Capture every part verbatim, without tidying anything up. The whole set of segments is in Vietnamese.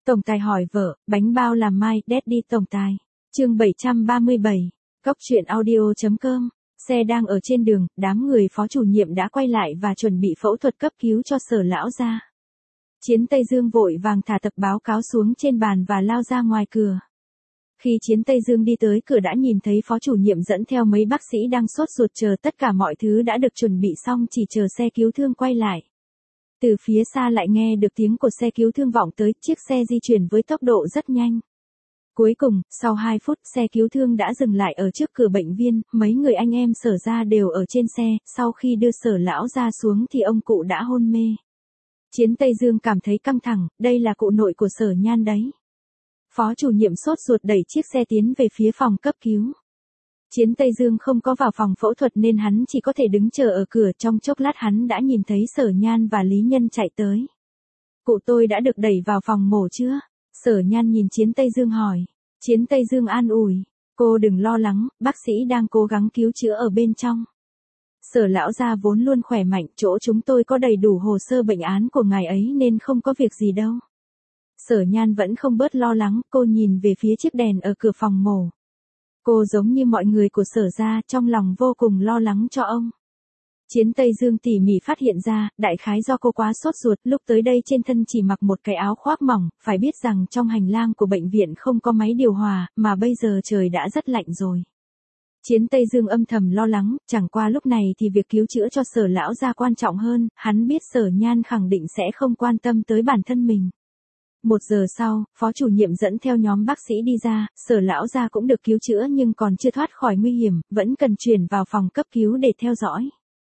Tổng tài hỏi vợ, bánh bao làm mai, Daddy tổng tài. Chương bảy trăm ba mươi bảy. Cóc truyện audio chấm com. Xe đang ở trên đường, đám người phó chủ nhiệm đã quay lại và chuẩn bị phẫu thuật cấp cứu cho Sở lão gia. Chiến Tây Dương vội vàng thả tập báo cáo xuống trên bàn và lao ra ngoài cửa. Khi Chiến Tây Dương đi tới cửa đã nhìn thấy phó chủ nhiệm dẫn theo mấy bác sĩ đang sốt ruột chờ tất cả mọi thứ đã được chuẩn bị xong, chỉ chờ xe cứu thương quay lại. Từ phía xa lại nghe được tiếng của xe cứu thương vọng tới, chiếc xe di chuyển với tốc độ rất nhanh. Cuối cùng, sau hai phút, xe cứu thương đã dừng lại ở trước cửa bệnh viện, mấy người anh em Sở gia đều ở trên xe, sau khi đưa Sở lão gia xuống thì ông cụ đã hôn mê. Chiến Tây Dương cảm thấy căng thẳng, đây là cụ nội của Sở Nhan đấy. Phó chủ nhiệm sốt ruột đẩy chiếc xe tiến về phía phòng cấp cứu. Chiến Tây Dương không có vào phòng phẫu thuật nên hắn chỉ có thể đứng chờ ở cửa, trong chốc lát hắn đã nhìn thấy Sở Nhan và Lý Nhân chạy tới. Cụ tôi đã được đẩy vào phòng mổ chưa? Sở Nhan nhìn Chiến Tây Dương hỏi. Chiến Tây Dương an ủi, cô đừng lo lắng, bác sĩ đang cố gắng cứu chữa ở bên trong. Sở lão gia vốn luôn khỏe mạnh, chỗ chúng tôi có đầy đủ hồ sơ bệnh án của ngài ấy nên không có việc gì đâu. Sở Nhan vẫn không bớt lo lắng, cô nhìn về phía chiếc đèn ở cửa phòng mổ. Cô giống như mọi người của Sở gia, trong lòng vô cùng lo lắng cho ông. Chiến Tây Dương tỉ mỉ phát hiện ra, đại khái do cô quá sốt ruột, lúc tới đây trên thân chỉ mặc một cái áo khoác mỏng, phải biết rằng trong hành lang của bệnh viện không có máy điều hòa, mà bây giờ trời đã rất lạnh rồi. Chiến Tây Dương âm thầm lo lắng, chẳng qua lúc này thì việc cứu chữa cho Sở lão gia quan trọng hơn, hắn biết Sở Nhan khẳng định sẽ không quan tâm tới bản thân mình. Một giờ sau, phó chủ nhiệm dẫn theo nhóm bác sĩ đi ra, Sở lão gia cũng được cứu chữa nhưng còn chưa thoát khỏi nguy hiểm, vẫn cần chuyển vào phòng cấp cứu để theo dõi.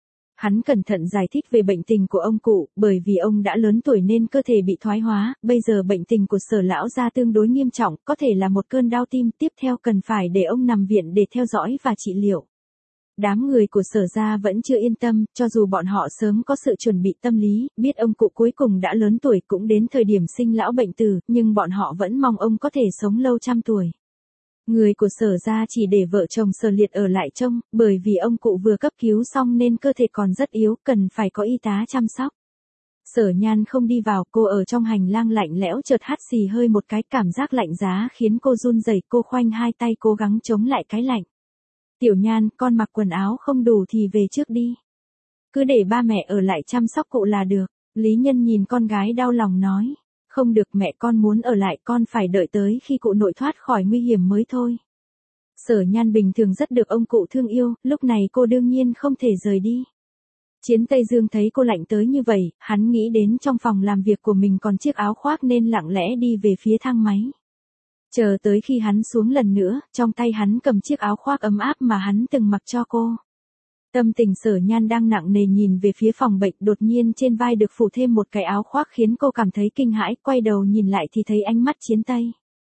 Hắn cẩn thận giải thích về bệnh tình của ông cụ, bởi vì ông đã lớn tuổi nên cơ thể bị thoái hóa, bây giờ bệnh tình của Sở lão gia tương đối nghiêm trọng, có thể là một cơn đau tim, tiếp theo cần phải để ông nằm viện để theo dõi và trị liệu. Đám người của Sở gia vẫn chưa yên tâm, cho dù bọn họ sớm có sự chuẩn bị tâm lý, biết ông cụ cuối cùng đã lớn tuổi cũng đến thời điểm sinh lão bệnh tử, nhưng bọn họ vẫn mong ông có thể sống lâu trăm tuổi. Người của Sở gia chỉ để vợ chồng Sở Liệt ở lại trông, bởi vì ông cụ vừa cấp cứu xong nên cơ thể còn rất yếu, cần phải có y tá chăm sóc. Sở Nhan không đi vào, cô ở trong hành lang lạnh lẽo, chợt hắt xì hơi một cái, cảm giác lạnh giá khiến cô run rẩy, cô khoanh hai tay cố gắng chống lại cái lạnh. Tiểu Nhan, con mặc quần áo không đủ thì về trước đi. Cứ để ba mẹ ở lại chăm sóc cụ là được. Lý Nhân nhìn con gái đau lòng nói. Không được, mẹ con muốn ở lại, con phải đợi tới khi cụ nội thoát khỏi nguy hiểm mới thôi. Sở Nhan bình thường rất được ông cụ thương yêu, lúc này cô đương nhiên không thể rời đi. Chiến Tây Dương thấy cô lạnh tới như vậy, hắn nghĩ đến trong phòng làm việc của mình còn chiếc áo khoác nên lặng lẽ đi về phía thang máy. Chờ tới khi hắn xuống lần nữa, trong tay hắn cầm chiếc áo khoác ấm áp mà hắn từng mặc cho cô. Tâm tình Sở Nhan đang nặng nề nhìn về phía phòng bệnh, đột nhiên trên vai được phủ thêm một cái áo khoác khiến cô cảm thấy kinh hãi, quay đầu nhìn lại thì thấy ánh mắt Chiến Tây.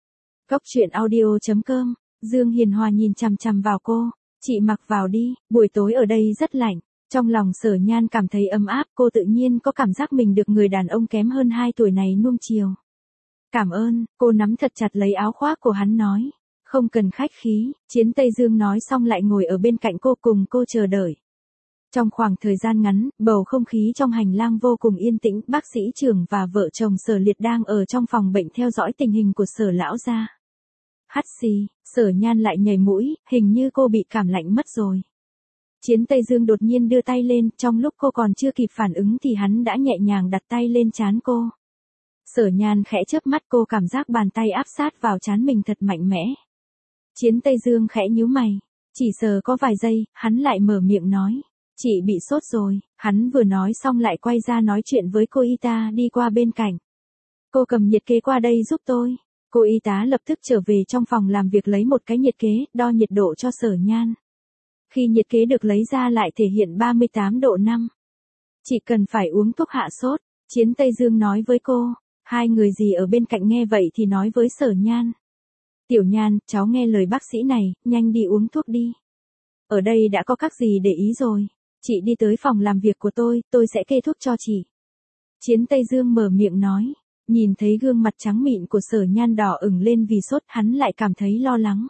Cóc truyện audio chấm com. Dương Hiền Hòa nhìn chằm chằm vào cô. Chị mặc vào đi, buổi tối ở đây rất lạnh. Trong lòng Sở Nhan cảm thấy ấm áp, cô tự nhiên có cảm giác mình được người đàn ông kém hơn hai tuổi này nuông chiều. Cảm ơn, cô nắm thật chặt lấy áo khoác của hắn nói. Không cần khách khí, Chiến Tây Dương nói xong lại ngồi ở bên cạnh cô cùng cô chờ đợi. Trong khoảng thời gian ngắn, bầu không khí trong hành lang vô cùng yên tĩnh, bác sĩ trưởng và vợ chồng Sở Liệt đang ở trong phòng bệnh theo dõi tình hình của Sở lão gia. Hắt xì, Sở Nhan lại nhảy mũi, hình như cô bị cảm lạnh mất rồi. Chiến Tây Dương đột nhiên đưa tay lên, trong lúc cô còn chưa kịp phản ứng thì hắn đã nhẹ nhàng đặt tay lên trán cô. Sở Nhan khẽ chớp mắt, cô cảm giác bàn tay áp sát vào trán mình thật mạnh mẽ. Chiến Tây Dương khẽ nhíu mày, chỉ sờ có vài giây, hắn lại mở miệng nói, chị bị sốt rồi. Hắn vừa nói xong lại quay ra nói chuyện với cô y tá đi qua bên cạnh. Cô cầm nhiệt kế qua đây giúp tôi. Cô y tá lập tức trở về trong phòng làm việc lấy một cái nhiệt kế, đo nhiệt độ cho Sở Nhan. Khi nhiệt kế được lấy ra lại thể hiện ba mươi tám độ năm. Chị cần phải uống thuốc hạ sốt, Chiến Tây Dương nói với cô. Hai người gì ở bên cạnh nghe vậy thì nói với Sở Nhan. Tiểu Nhan, cháu nghe lời bác sĩ này, nhanh đi uống thuốc đi. Ở đây đã có các gì để ý rồi. Chị đi tới phòng làm việc của tôi, tôi sẽ kê thuốc cho chị. Chiến Tây Dương mở miệng nói. Nhìn thấy gương mặt trắng mịn của Sở Nhan đỏ ửng lên vì sốt, hắn lại cảm thấy lo lắng.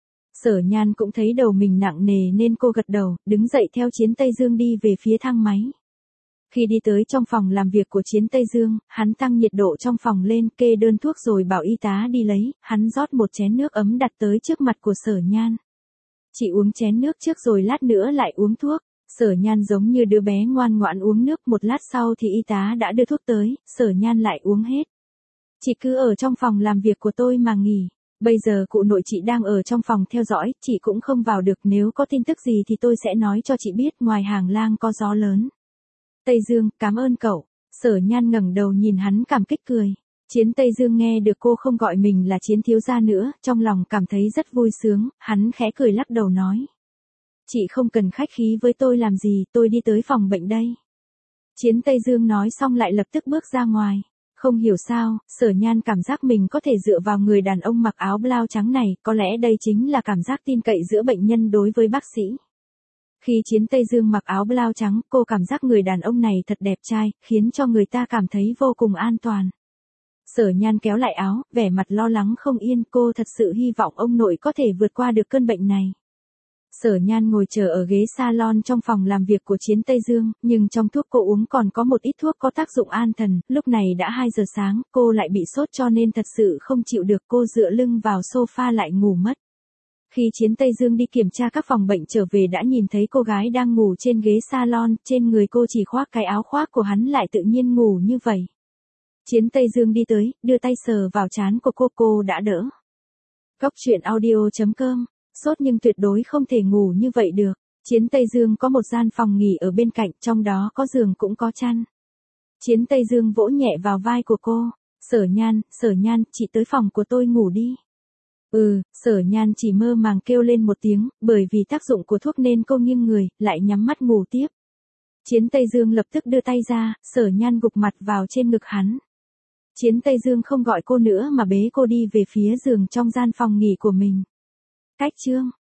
Sở Nhan cũng thấy đầu mình nặng nề nên cô gật đầu, đứng dậy theo Chiến Tây Dương đi về phía thang máy. Khi đi tới trong phòng làm việc của Chiến Tây Dương, hắn tăng nhiệt độ trong phòng lên, kê đơn thuốc rồi bảo y tá đi lấy, hắn rót một chén nước ấm đặt tới trước mặt của Sở Nhan. Chị uống chén nước trước rồi lát nữa lại uống thuốc. Sở Nhan giống như đứa bé ngoan ngoãn uống nước, một lát sau thì y tá đã đưa thuốc tới, Sở Nhan lại uống hết. Chị cứ ở trong phòng làm việc của tôi mà nghỉ. Bây giờ cụ nội chị đang ở trong phòng theo dõi, chị cũng không vào được, nếu có tin tức gì thì tôi sẽ nói cho chị biết, ngoài hàng lang có gió lớn. Tây Dương, cảm ơn cậu. Sở Nhan ngẩng đầu nhìn hắn cảm kích cười. Chiến Tây Dương nghe được cô không gọi mình là Chiến thiếu gia nữa, trong lòng cảm thấy rất vui sướng, hắn khẽ cười lắc đầu nói. Chị không cần khách khí với tôi làm gì, tôi đi tới phòng bệnh đây. Chiến Tây Dương nói xong lại lập tức bước ra ngoài. Không hiểu sao, Sở Nhan cảm giác mình có thể dựa vào người đàn ông mặc áo blau trắng này, có lẽ đây chính là cảm giác tin cậy giữa bệnh nhân đối với bác sĩ. Khi Chiến Tây Dương mặc áo blau trắng, cô cảm giác người đàn ông này thật đẹp trai, khiến cho người ta cảm thấy vô cùng an toàn. Sở Nhan kéo lại áo, vẻ mặt lo lắng không yên, cô thật sự hy vọng ông nội có thể vượt qua được cơn bệnh này. Sở Nhan ngồi chờ ở ghế salon trong phòng làm việc của Chiến Tây Dương, nhưng trong thuốc cô uống còn có một ít thuốc có tác dụng an thần, lúc này đã hai giờ sáng, cô lại bị sốt cho nên thật sự không chịu được, cô dựa lưng vào sofa lại ngủ mất. Khi Chiến Tây Dương đi kiểm tra các phòng bệnh trở về đã nhìn thấy cô gái đang ngủ trên ghế salon, trên người cô chỉ khoác cái áo khoác của hắn lại tự nhiên ngủ như vậy. Chiến Tây Dương đi tới, đưa tay sờ vào trán của cô, cô đã đỡ. Cốc truyện audio chấm com. Sốt nhưng tuyệt đối không thể ngủ như vậy được. Chiến Tây Dương có một gian phòng nghỉ ở bên cạnh, trong đó có giường cũng có chăn. Chiến Tây Dương vỗ nhẹ vào vai của cô. Sở Nhan, Sở Nhan, chị tới phòng của tôi ngủ đi. Ừ, Sở Nhan chỉ mơ màng kêu lên một tiếng, bởi vì tác dụng của thuốc nên cô nghiêng người, lại nhắm mắt ngủ tiếp. Chiến Tây Dương lập tức đưa tay ra, Sở Nhan gục mặt vào trên ngực hắn. Chiến Tây Dương không gọi cô nữa mà bế cô đi về phía giường trong gian phòng nghỉ của mình. Cách chương